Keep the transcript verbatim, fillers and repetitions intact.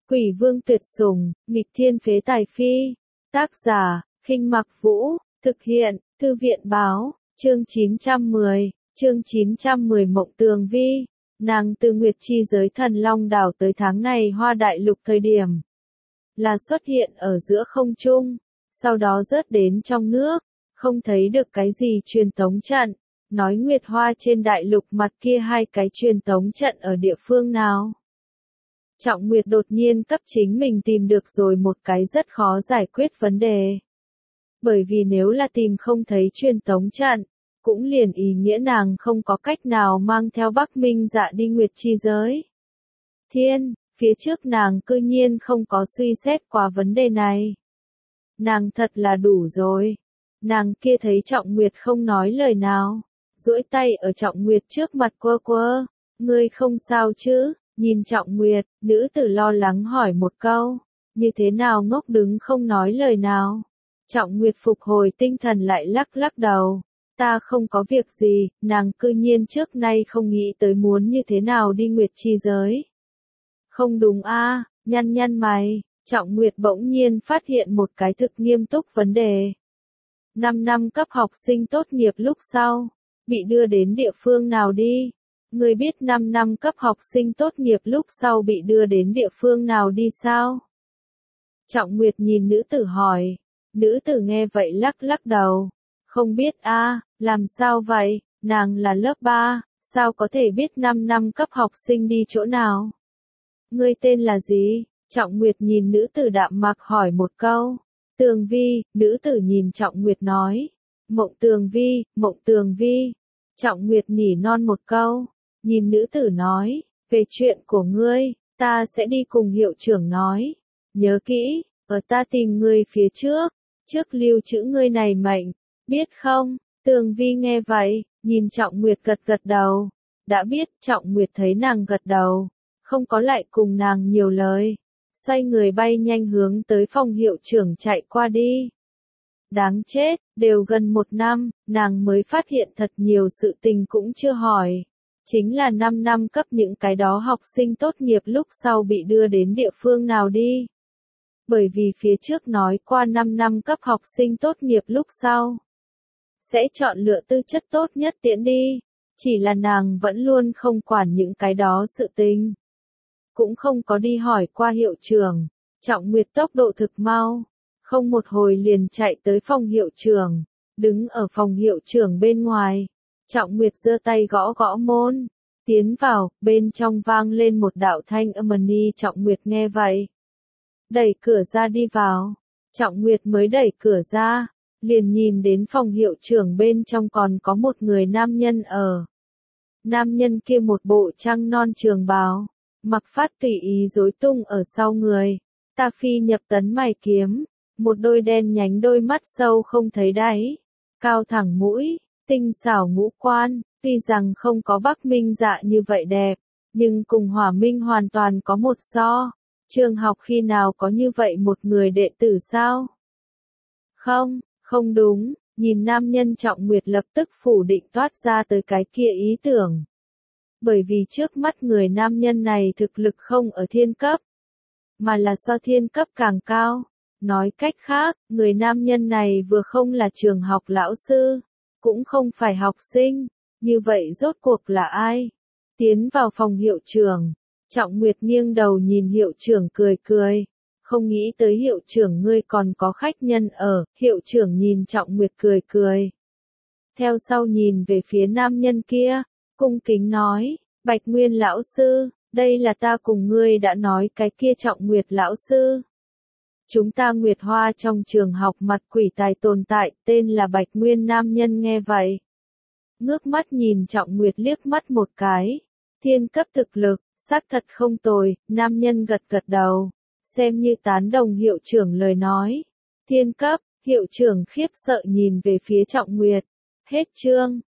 Quỷ vương tuyệt sủng, nghịch thiên phế tài phi. Tác giả, Khinh Mặc Vũ, thực hiện, Thư viện báo, chương chín trăm mười, chương chín trăm mười Mộng Tường Vi. Nàng từ Nguyệt Chi giới Thần Long đảo tới tháng này Hoa Đại Lục thời điểm là xuất hiện ở giữa không trung, sau đó rớt đến trong nước, không thấy được cái gì truyền tống trận. Nói Nguyệt Hoa trên đại lục mặt kia hai cái truyền tống trận ở địa phương nào? Trọng Nguyệt đột nhiên cấp chính mình tìm được rồi một cái rất khó giải quyết vấn đề. Bởi vì nếu là tìm không thấy truyền tống trận, cũng liền ý nghĩa nàng không có cách nào mang theo Bắc Minh Dạ đi Nguyệt Chi giới. Thiên, phía trước nàng cư nhiên không có suy xét qua vấn đề này. Nàng thật là đủ rồi. Nàng kia thấy Trọng Nguyệt không nói lời nào, duỗi tay ở Trọng Nguyệt trước mặt quơ quơ. Ngươi không sao chứ? Nhìn Trọng Nguyệt, nữ tử lo lắng hỏi một câu. Như thế nào ngốc đứng không nói lời nào? Trọng Nguyệt phục hồi tinh thần lại lắc lắc đầu. Ta không có việc gì, nàng cư nhiên trước nay không nghĩ tới muốn như thế nào đi Nguyệt Chi giới. Không đúng a, à, nhăn nhăn mày, Trọng Nguyệt bỗng nhiên phát hiện một cái thực nghiêm túc vấn đề. Năm năm cấp học sinh tốt nghiệp lúc sau, bị đưa đến địa phương nào đi? Ngươi biết năm năm cấp học sinh tốt nghiệp lúc sau bị đưa đến địa phương nào đi sao? Trọng Nguyệt nhìn nữ tử hỏi. Nữ tử nghe vậy lắc lắc đầu. Không biết a, à, làm sao vậy? Nàng là lớp ba, sao có thể biết năm năm cấp học sinh đi chỗ nào? Ngươi tên là gì? Trọng Nguyệt nhìn nữ tử đạm mạc hỏi một câu. Tường Vi, nữ tử nhìn Trọng Nguyệt nói. Mộng Tường Vi, Mộng Tường Vi. Trọng Nguyệt nỉ non một câu. Nhìn nữ tử nói, về chuyện của ngươi, ta sẽ đi cùng hiệu trưởng nói. Nhớ kỹ, ở ta tìm ngươi phía trước, trước lưu trữ ngươi này mệnh, biết không? Tường Vi nghe vậy, nhìn Trọng Nguyệt gật gật đầu. Đã biết, Trọng Nguyệt thấy nàng gật đầu, không có lại cùng nàng nhiều lời. Xoay người bay nhanh hướng tới phòng hiệu trưởng chạy qua đi. Đáng chết, đều gần một năm, nàng mới phát hiện thật nhiều sự tình cũng chưa hỏi. Chính là năm năm cấp những cái đó học sinh tốt nghiệp lúc sau bị đưa đến địa phương nào đi. Bởi vì phía trước nói qua năm năm cấp học sinh tốt nghiệp lúc sau sẽ chọn lựa tư chất tốt nhất tiễn đi. Chỉ là nàng vẫn luôn không quản những cái đó sự tình. Cũng không có đi hỏi qua hiệu trưởng. Trọng Nguyệt tốc độ thực mau. Không một hồi liền chạy tới phòng hiệu trưởng. Đứng ở phòng hiệu trưởng bên ngoài. Trọng Nguyệt giơ tay gõ gõ môn. Tiến vào, bên trong vang lên một đạo thanh âm ni. Trọng Nguyệt nghe vậy. Đẩy cửa ra đi vào. Trọng Nguyệt mới đẩy cửa ra. Liền nhìn đến phòng hiệu trưởng bên trong còn có một người nam nhân ở. Nam nhân kia một bộ trăng non trường bào. Mặc phát tùy ý rối tung ở sau người. Ta phi nhập tấn mày kiếm. Một đôi đen nhánh đôi mắt sâu không thấy đáy. Cao thẳng mũi, tinh xảo ngũ quan. Tuy rằng không có Bắc Minh Dạ như vậy đẹp, nhưng cùng Hỏa Minh hoàn toàn có một so. Trường học khi nào có như vậy một người đệ tử sao? Không, không đúng, nhìn nam nhân Trọng Nguyệt lập tức phủ định toát ra tới cái kia ý tưởng. Bởi vì trước mắt người nam nhân này thực lực không ở thiên cấp, mà là so thiên cấp càng cao. Nói cách khác, người nam nhân này vừa không là trường học lão sư, cũng không phải học sinh. Như vậy rốt cuộc là ai? Tiến vào phòng hiệu trưởng, Trọng Nguyệt nghiêng đầu nhìn hiệu trưởng cười cười. Không nghĩ tới hiệu trưởng ngươi còn có khách nhân ở, hiệu trưởng nhìn Trọng Nguyệt cười cười. Theo sau nhìn về phía nam nhân kia, cung kính nói, Bạch Nguyên lão sư, đây là ta cùng ngươi đã nói cái kia Trọng Nguyệt lão sư. Chúng ta Nguyệt Hoa trong trường học mặt quỷ tài tồn tại, tên là Bạch Nguyên. Nam nhân nghe vậy. Ngước mắt nhìn Trọng Nguyệt liếc mắt một cái. Thiên cấp thực lực, xác thật không tồi, nam nhân gật gật đầu. Xem như tán đồng hiệu trưởng lời nói. Thiên cấp, hiệu trưởng khiếp sợ nhìn về phía Trọng Nguyệt. Hết chương.